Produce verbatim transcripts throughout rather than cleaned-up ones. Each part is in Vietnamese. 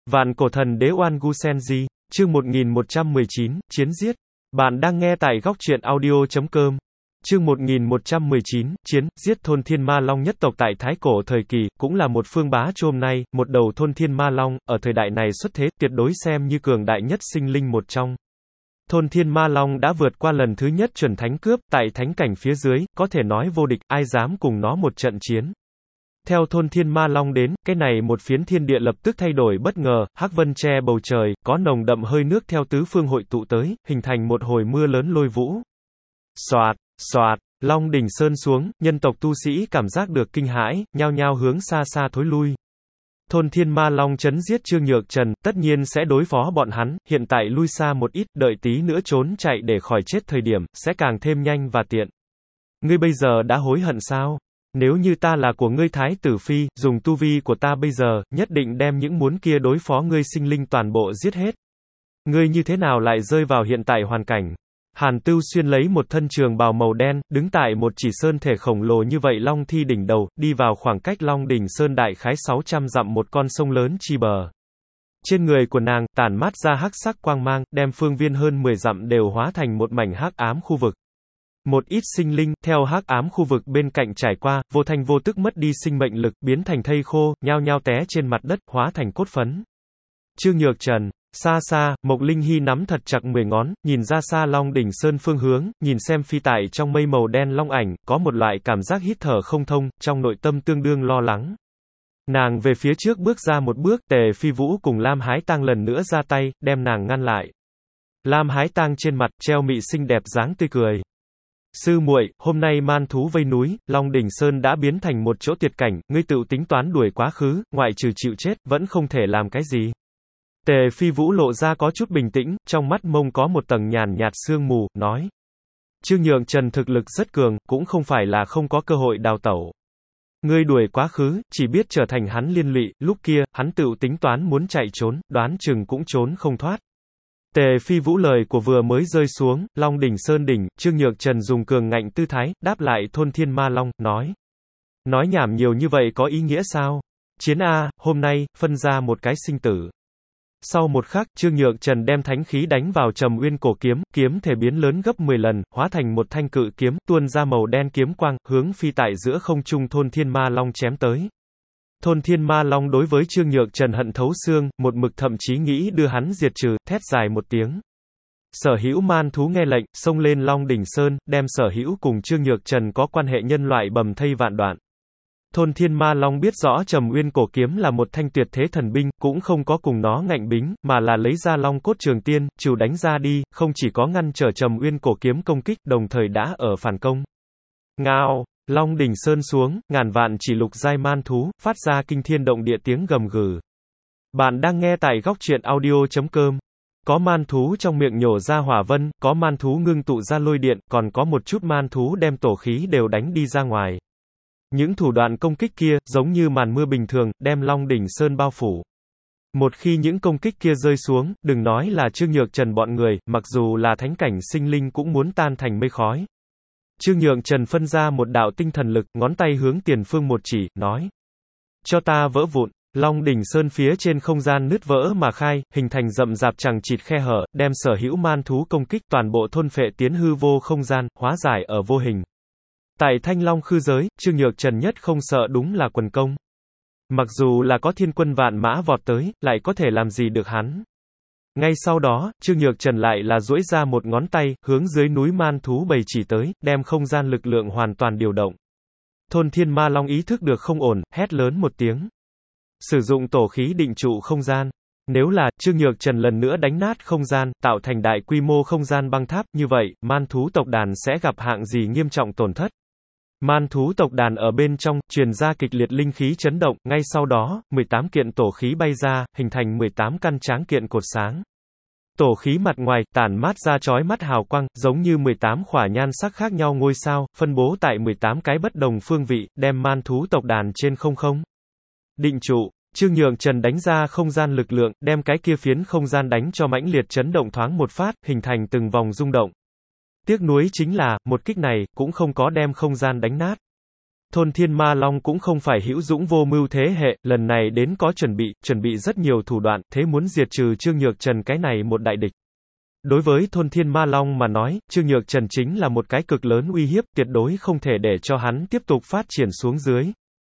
Vạn cổ thần đế Oan Gu Senji, chương một nghìn một trăm mười chín, Chiến giết. Bạn đang nghe tại góc truyện audio chấm com. Chương một nghìn một trăm mười chín, Chiến, giết thôn Thiên Ma Long nhất tộc tại Thái Cổ thời kỳ, cũng là một phương bá chôm nay, một đầu thôn Thiên Ma Long, ở thời đại này xuất thế, tuyệt đối xem như cường đại nhất sinh linh một trong. Thôn Thiên Ma Long đã vượt qua lần thứ nhất chuẩn thánh cướp, tại thánh cảnh phía dưới, có thể nói vô địch, ai dám cùng nó một trận chiến. Theo thôn Thiên Ma Long đến, cái này một phiến thiên địa lập tức thay đổi bất ngờ, hắc vân che bầu trời, có nồng đậm hơi nước theo tứ phương hội tụ tới, hình thành một hồi mưa lớn lôi vũ. Xoạt, xoạt, Long đỉnh sơn xuống, nhân tộc tu sĩ cảm giác được kinh hãi, nhao nhao hướng xa xa thối lui. Thôn Thiên Ma Long chấn giết Trương Nhược Trần, tất nhiên sẽ đối phó bọn hắn, hiện tại lui xa một ít, đợi tí nữa trốn chạy để khỏi chết thời điểm, sẽ càng thêm nhanh và tiện. Ngươi bây giờ đã hối hận sao? Nếu như ta là của ngươi Thái tử Phi, dùng tu vi của ta bây giờ, nhất định đem những muốn kia đối phó ngươi sinh linh toàn bộ giết hết. Ngươi như thế nào lại rơi vào hiện tại hoàn cảnh? Hàn Tưu Xuyên lấy một thân trường bào màu đen, đứng tại một chỉ sơn thể khổng lồ như vậy Long Thi đỉnh đầu, đi vào khoảng cách Long đỉnh sơn đại khái sáu trăm dặm một con sông lớn chi bờ. Trên người của nàng, tản mát ra hắc sắc quang mang, đem phương viên hơn mười dặm đều hóa thành một mảnh hắc ám khu vực. Một ít sinh linh, theo hắc ám khu vực bên cạnh trải qua, vô thanh vô tức mất đi sinh mệnh lực, biến thành thây khô, nhao nhao té trên mặt đất, hóa thành cốt phấn. Trương Nhược Trần, xa xa, Mộc Linh Hy nắm thật chặt mười ngón, nhìn ra xa Long đỉnh sơn phương hướng, nhìn xem phi tại trong mây màu đen long ảnh, có một loại cảm giác hít thở không thông, trong nội tâm tương đương lo lắng. Nàng về phía trước bước ra một bước, Tề Phi Vũ cùng Lam Hái Tang lần nữa ra tay, đem nàng ngăn lại. Lam Hái Tang trên mặt treo mị xinh đẹp dáng tươi cười. Sư muội, hôm nay man thú vây núi, Long đỉnh sơn đã biến thành một chỗ tuyệt cảnh, ngươi tự tính toán đuổi quá khứ, ngoại trừ chịu chết, vẫn không thể làm cái gì. Tề Phi Vũ lộ ra có chút bình tĩnh, trong mắt mông có một tầng nhàn nhạt sương mù, nói. Trương Nhược Trần thực lực rất cường, cũng không phải là không có cơ hội đào tẩu. Ngươi đuổi quá khứ, chỉ biết trở thành hắn liên lụy, lúc kia, hắn tự tính toán muốn chạy trốn, đoán chừng cũng trốn không thoát. Tề Phi Vũ lời của vừa mới rơi xuống, Long đỉnh sơn đỉnh, Trương Nhược Trần dùng cường ngạnh tư thái, đáp lại thôn Thiên Ma Long, nói. Nói nhảm nhiều như vậy có ý nghĩa sao? Chiến A, hôm nay, phân ra một cái sinh tử. Sau một khắc, Trương Nhược Trần đem thánh khí đánh vào Trầm Uyên cổ kiếm, kiếm thể biến lớn gấp mười lần, hóa thành một thanh cự kiếm, tuôn ra màu đen kiếm quang, hướng phi tại giữa không trung thôn Thiên Ma Long chém tới. Thôn Thiên Ma Long đối với Trương Nhược Trần hận thấu xương, một mực thậm chí nghĩ đưa hắn diệt trừ, thét dài một tiếng. Sở hữu man thú nghe lệnh, xông lên Long đỉnh sơn, đem sở hữu cùng Trương Nhược Trần có quan hệ nhân loại bầm thây vạn đoạn. Thôn Thiên Ma Long biết rõ Trầm Uyên cổ kiếm là một thanh tuyệt thế thần binh, cũng không có cùng nó ngạnh bính, mà là lấy ra Long cốt trường tiên, trừ đánh ra đi, không chỉ có ngăn trở Trầm Uyên cổ kiếm công kích, đồng thời đã ở phản công. Ngao, Long đỉnh sơn xuống, ngàn vạn chỉ lục giai man thú, phát ra kinh thiên động địa tiếng gầm gừ. Bạn đang nghe tại góc truyện audio chấm com. Có man thú trong miệng nhổ ra hỏa vân, có man thú ngưng tụ ra lôi điện, còn có một chút man thú đem tổ khí đều đánh đi ra ngoài. Những thủ đoạn công kích kia, giống như màn mưa bình thường, đem Long đỉnh sơn bao phủ. Một khi những công kích kia rơi xuống, đừng nói là Trương Nhược Trần bọn người, mặc dù là thánh cảnh sinh linh cũng muốn tan thành mây khói. Trương Nhược Trần phân ra một đạo tinh thần lực, ngón tay hướng tiền phương một chỉ, nói. Cho ta vỡ vụn. Long đỉnh sơn phía trên không gian nứt vỡ mà khai, hình thành rậm rạp chằng chịt khe hở, đem sở hữu man thú công kích toàn bộ thôn phệ tiến hư vô không gian, hóa giải ở vô hình. Tại Thanh Long khư giới, Trương Nhược Trần nhất không sợ đúng là quần công. Mặc dù là có thiên quân vạn mã vọt tới, lại có thể làm gì được hắn. Ngay sau đó, Trương Nhược Trần lại là duỗi ra một ngón tay, hướng dưới núi man thú bầy chỉ tới, đem không gian lực lượng hoàn toàn điều động. Thôn Thiên Ma Long ý thức được không ổn, hét lớn một tiếng. Sử dụng tổ khí định trụ không gian. Nếu là, Trương Nhược Trần lần nữa đánh nát không gian, tạo thành đại quy mô không gian băng tháp, như vậy, man thú tộc đàn sẽ gặp hạng gì nghiêm trọng tổn thất. Man thú tộc đàn ở bên trong, truyền ra kịch liệt linh khí chấn động, ngay sau đó, mười tám kiện tổ khí bay ra, hình thành mười tám căn tráng kiện cột sáng. Tổ khí mặt ngoài, tản mát ra chói mắt hào quang, giống như mười tám khỏa nhan sắc khác nhau ngôi sao, phân bố tại mười tám cái bất đồng phương vị, đem man thú tộc đàn trên không không. Định trụ, Trương Nhược Trần đánh ra không gian lực lượng, đem cái kia phiến không gian đánh cho mãnh liệt chấn động thoáng một phát, hình thành từng vòng rung động. Tiếc nuối chính là, một kích này, cũng không có đem không gian đánh nát. Thôn Thiên Ma Long cũng không phải hữu dũng vô mưu thế hệ, lần này đến có chuẩn bị, chuẩn bị rất nhiều thủ đoạn, thế muốn diệt trừ Trương Nhược Trần cái này một đại địch. Đối với Thôn Thiên Ma Long mà nói, Trương Nhược Trần chính là một cái cực lớn uy hiếp, tuyệt đối không thể để cho hắn tiếp tục phát triển xuống dưới.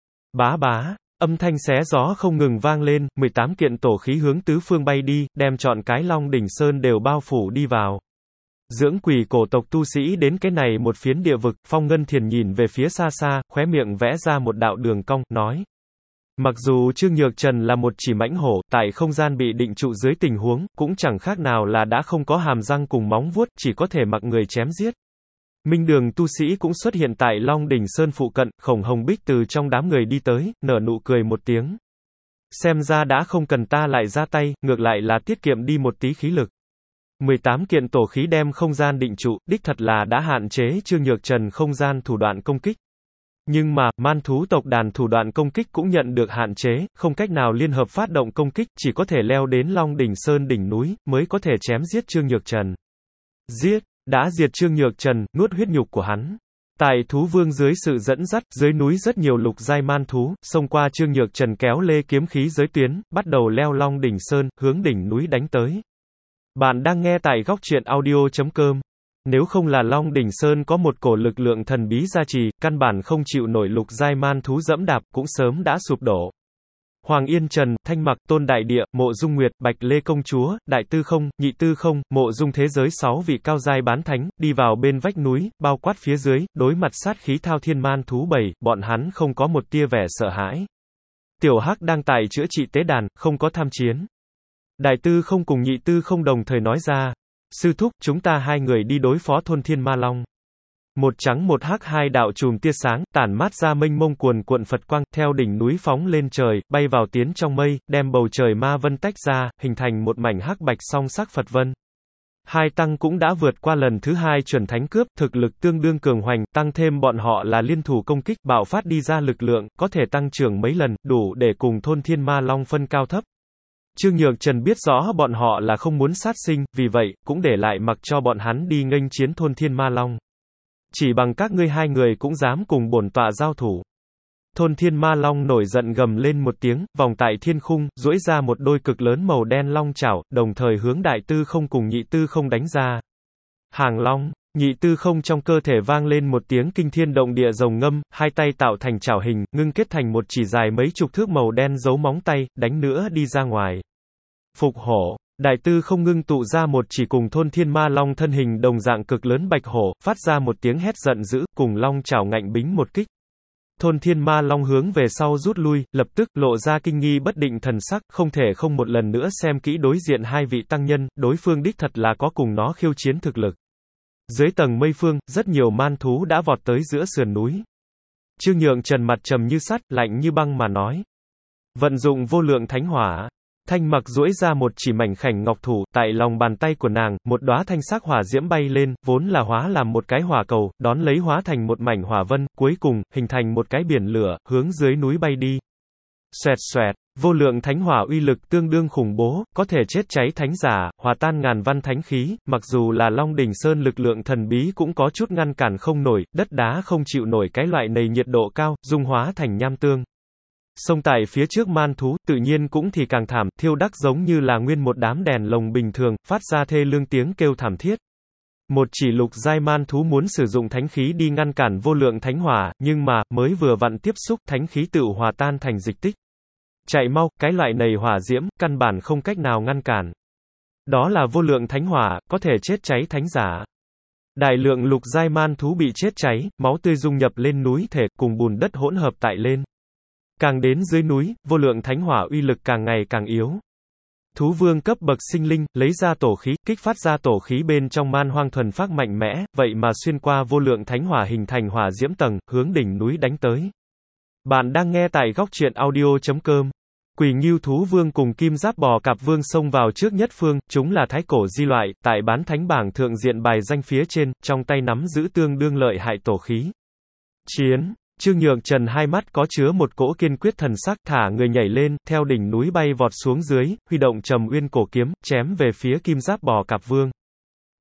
Bá bá, âm thanh xé gió không ngừng vang lên, mười tám kiện tổ khí hướng tứ phương bay đi, đem trọn cái Long đỉnh sơn đều bao phủ đi vào. Dưỡng quỷ cổ tộc tu sĩ đến cái này một phiến địa vực, Phong Ngân Thiền nhìn về phía xa xa, khóe miệng vẽ ra một đạo đường cong, nói. Mặc dù Trương Nhược Trần là một chỉ mãnh hổ, tại không gian bị định trụ dưới tình huống, cũng chẳng khác nào là đã không có hàm răng cùng móng vuốt, chỉ có thể mặc người chém giết. Minh Đường tu sĩ cũng xuất hiện tại Long đỉnh sơn phụ cận, Khổng Hồng Bích từ trong đám người đi tới, nở nụ cười một tiếng. Xem ra đã không cần ta lại ra tay, ngược lại là tiết kiệm đi một tí khí lực. mười tám kiện tổ khí đem không gian định trụ, đích thật là đã hạn chế Trương Nhược Trần không gian thủ đoạn công kích. Nhưng mà, man thú tộc đàn thủ đoạn công kích cũng nhận được hạn chế, không cách nào liên hợp phát động công kích, chỉ có thể leo đến Long đỉnh sơn đỉnh núi, mới có thể chém giết Trương Nhược Trần. Giết, đã diệt Trương Nhược Trần, nuốt huyết nhục của hắn. Tại thú vương dưới sự dẫn dắt, dưới núi rất nhiều lục giai man thú, xông qua Trương Nhược Trần kéo lê kiếm khí giới tuyến, bắt đầu leo Long đỉnh sơn, hướng đỉnh núi đánh tới. Bạn đang nghe tại góc truyện audio chấm com. Nếu không là Long đỉnh sơn có một cổ lực lượng thần bí gia trì, căn bản không chịu nổi lục giai man thú dẫm đạp, cũng sớm đã sụp đổ. Hoàng Yên Trần, Thanh Mặc, Tôn Đại Địa, Mộ Dung Nguyệt, Bạch Lê Công Chúa, Đại Tư Không, Nhị Tư Không, Mộ Dung thế giới sáu vị cao giai bán thánh, đi vào bên vách núi, bao quát phía dưới, đối mặt sát khí thao thiên man thú bảy, bọn hắn không có một tia vẻ sợ hãi. Tiểu Hắc đang tại chữa trị tế đàn, không có tham chiến. Đại Tư Không cùng Nhị Tư Không đồng thời nói ra, sư thúc, chúng ta hai người đi đối phó Thôn Thiên Ma Long. Một trắng một hắc hai đạo chùm tia sáng, tản mát ra mênh mông cuồn cuộn Phật quang, theo đỉnh núi phóng lên trời, bay vào tiến trong mây, đem bầu trời ma vân tách ra, hình thành một mảnh hắc bạch song sắc Phật vân. Hai tăng cũng đã vượt qua lần thứ hai chuẩn thánh cướp, thực lực tương đương cường hoành, tăng thêm bọn họ là liên thủ công kích, bạo phát đi ra lực lượng, có thể tăng trưởng mấy lần, đủ để cùng Thôn Thiên Ma Long phân cao thấp. Trương Nhược Trần biết rõ bọn họ là không muốn sát sinh, vì vậy, cũng để lại mặc cho bọn hắn đi nghênh chiến Thôn Thiên Ma Long. Chỉ bằng các ngươi hai người cũng dám cùng bổn tọa giao thủ. Thôn Thiên Ma Long nổi giận gầm lên một tiếng, vòng tại thiên khung, duỗi ra một đôi cực lớn màu đen long chảo, đồng thời hướng Đại Tư Không cùng Nhị Tư Không đánh ra. Hàng Long, Nhị Tư Không trong cơ thể vang lên một tiếng kinh thiên động địa rồng ngâm, hai tay tạo thành chảo hình, ngưng kết thành một chỉ dài mấy chục thước màu đen giấu móng tay, đánh nữa đi ra ngoài. Phục hổ. Đại Tư Không ngưng tụ ra một chỉ cùng Thôn Thiên Ma Long thân hình đồng dạng cực lớn bạch hổ, phát ra một tiếng hét giận dữ, cùng long chảo ngạnh bính một kích. Thôn Thiên Ma Long hướng về sau rút lui, lập tức lộ ra kinh nghi bất định thần sắc, không thể không một lần nữa xem kỹ đối diện hai vị tăng nhân, đối phương đích thật là có cùng nó khiêu chiến thực lực. Dưới tầng mây phương, rất nhiều man thú đã vọt tới giữa sườn núi. Trương Nhược Trần mặt trầm như sắt, lạnh như băng mà nói. Vận dụng vô lượng thánh hỏa. Thanh Mặc duỗi ra một chỉ mảnh khảnh ngọc thủ, tại lòng bàn tay của nàng, một đóa thanh sắc hỏa diễm bay lên, vốn là hóa làm một cái hỏa cầu, đón lấy hóa thành một mảnh hỏa vân, cuối cùng, hình thành một cái biển lửa, hướng dưới núi bay đi. Xoẹt xoẹt, vô lượng thánh hỏa uy lực tương đương khủng bố, có thể chết cháy thánh giả, hòa tan ngàn văn thánh khí, mặc dù là Long đỉnh sơn lực lượng thần bí cũng có chút ngăn cản không nổi, đất đá không chịu nổi cái loại này nhiệt độ cao, dung hóa thành nham tương. Sông tại phía trước man thú, tự nhiên cũng thì càng thảm, thiêu đắc giống như là nguyên một đám đèn lồng bình thường, phát ra thê lương tiếng kêu thảm thiết. Một chỉ lục giai man thú muốn sử dụng thánh khí đi ngăn cản vô lượng thánh hỏa, nhưng mà, mới vừa vặn tiếp xúc, thánh khí tự hòa tan thành dịch tích. Chạy mau, cái loại này hỏa diễm, căn bản không cách nào ngăn cản. Đó là vô lượng thánh hỏa, có thể chết cháy thánh giả. Đại lượng lục giai man thú bị chết cháy, máu tươi dung nhập lên núi thể, cùng bùn đất hỗn hợp tại lên. Càng đến dưới núi, vô lượng thánh hỏa uy lực càng ngày càng yếu. Thú vương cấp bậc sinh linh, lấy ra tổ khí, kích phát ra tổ khí bên trong man hoang thuần phác mạnh mẽ, vậy mà xuyên qua vô lượng thánh hỏa hình thành hỏa diễm tầng, hướng đỉnh núi đánh tới. Bạn đang nghe tại góc truyện audio chấm com. Quỳ Ngưu thú vương cùng kim giáp bò cạp vương xông vào trước nhất phương, chúng là thái cổ di loại, tại bán thánh bảng thượng diện bài danh phía trên, trong tay nắm giữ tương đương lợi hại tổ khí. Chiến. Trương Nhược Trần hai mắt có chứa một cỗ kiên quyết thần sắc, thả người nhảy lên, theo đỉnh núi bay vọt xuống dưới, huy động Trầm Uyên cổ kiếm, chém về phía kim giáp bò cạp vương.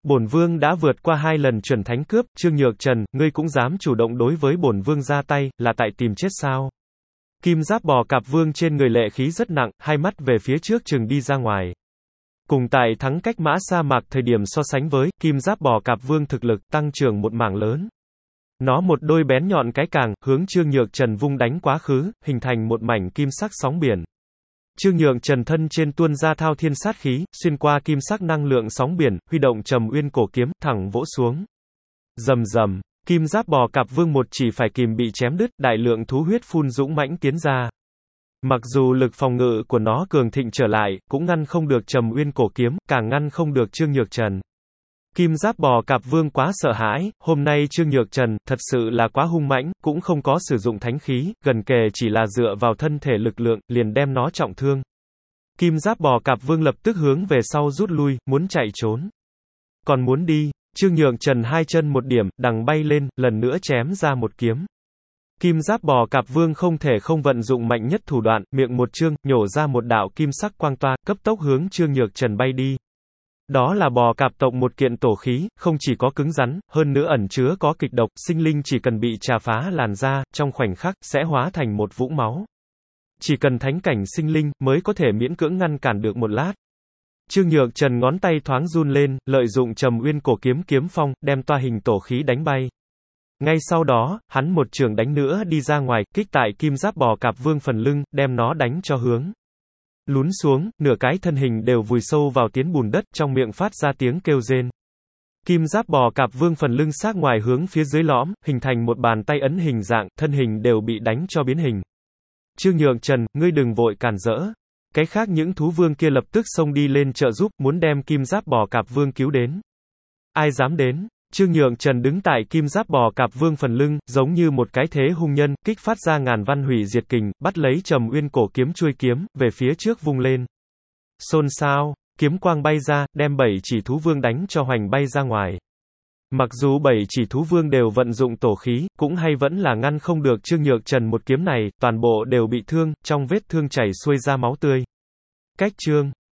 Bổn vương đã vượt qua hai lần chuẩn thánh cướp, Trương Nhược Trần, ngươi cũng dám chủ động đối với bổn vương ra tay, là tại tìm chết sao? Kim Giáp Bò Cạp Vương trên người lệ khí rất nặng, hai mắt về phía trước chừng đi ra ngoài. Cùng tại thắng cách mã sa mạc thời điểm so sánh với, Kim Giáp Bò Cạp Vương thực lực tăng trưởng một mảng lớn. Nó một đôi bén nhọn cái càng, hướng Trương Nhược Trần vung đánh quá khứ, hình thành một mảnh kim sắc sóng biển. Trương Nhược Trần thân trên tuôn ra thao thiên sát khí, xuyên qua kim sắc năng lượng sóng biển, huy động Trầm Uyên cổ kiếm, thẳng vỗ xuống. Rầm rầm, Kim Giáp Bò Cạp Vương một chỉ phải kìm bị chém đứt, đại lượng thú huyết phun dũng mãnh tiến ra. Mặc dù lực phòng ngự của nó cường thịnh trở lại, cũng ngăn không được Trầm Uyên cổ kiếm, càng ngăn không được Trương Nhược Trần. Kim Giáp Bò Cạp Vương quá sợ hãi, hôm nay Trương Nhược Trần, thật sự là quá hung mãnh, cũng không có sử dụng thánh khí, gần kề chỉ là dựa vào thân thể lực lượng, liền đem nó trọng thương. Kim Giáp Bò Cạp Vương lập tức hướng về sau rút lui, muốn chạy trốn. Còn muốn đi, Trương Nhược Trần hai chân một điểm, đằng bay lên, lần nữa chém ra một kiếm. Kim Giáp Bò Cạp Vương không thể không vận dụng mạnh nhất thủ đoạn, miệng một trương, nhổ ra một đạo kim sắc quang toa, cấp tốc hướng Trương Nhược Trần bay đi. Đó là bò cạp tộc một kiện tổ khí, không chỉ có cứng rắn, hơn nữa ẩn chứa có kịch độc, sinh linh chỉ cần bị trà phá làn da, trong khoảnh khắc, sẽ hóa thành một vũng máu. Chỉ cần thánh cảnh sinh linh, mới có thể miễn cưỡng ngăn cản được một lát. Trương Nhược Trần ngón tay thoáng run lên, lợi dụng Trầm Uyên cổ kiếm kiếm phong, đem toa hình tổ khí đánh bay. Ngay sau đó, hắn một trường đánh nữa đi ra ngoài, kích tại Kim Giáp Bò Cạp Vương phần lưng, đem nó đánh cho hướng lún xuống, nửa cái thân hình đều vùi sâu vào tiến bùn đất, trong miệng phát ra tiếng kêu rên. Kim Giáp Bò Cạp Vương phần lưng sát ngoài hướng phía dưới lõm, hình thành một bàn tay ấn hình dạng, thân hình đều bị đánh cho biến hình. Trương Nhược Trần, ngươi đừng vội cản rỡ. Cái khác những thú vương kia lập tức xông đi lên trợ giúp, muốn đem Kim Giáp Bò Cạp Vương cứu đến. Ai dám đến? Trương Nhược Trần đứng tại Kim Giáp Bò Cạp Vương phần lưng, giống như một cái thế hung nhân, kích phát ra ngàn văn hủy diệt kình, bắt lấy Trầm Uyên cổ kiếm chuôi kiếm, về phía trước vung lên. Xôn xao, kiếm quang bay ra, đem bảy chỉ thú vương đánh cho hoành bay ra ngoài. Mặc dù bảy chỉ thú vương đều vận dụng tổ khí, cũng hay vẫn là ngăn không được Trương Nhược Trần một kiếm này, toàn bộ đều bị thương, trong vết thương chảy xuôi ra máu tươi. Cách chương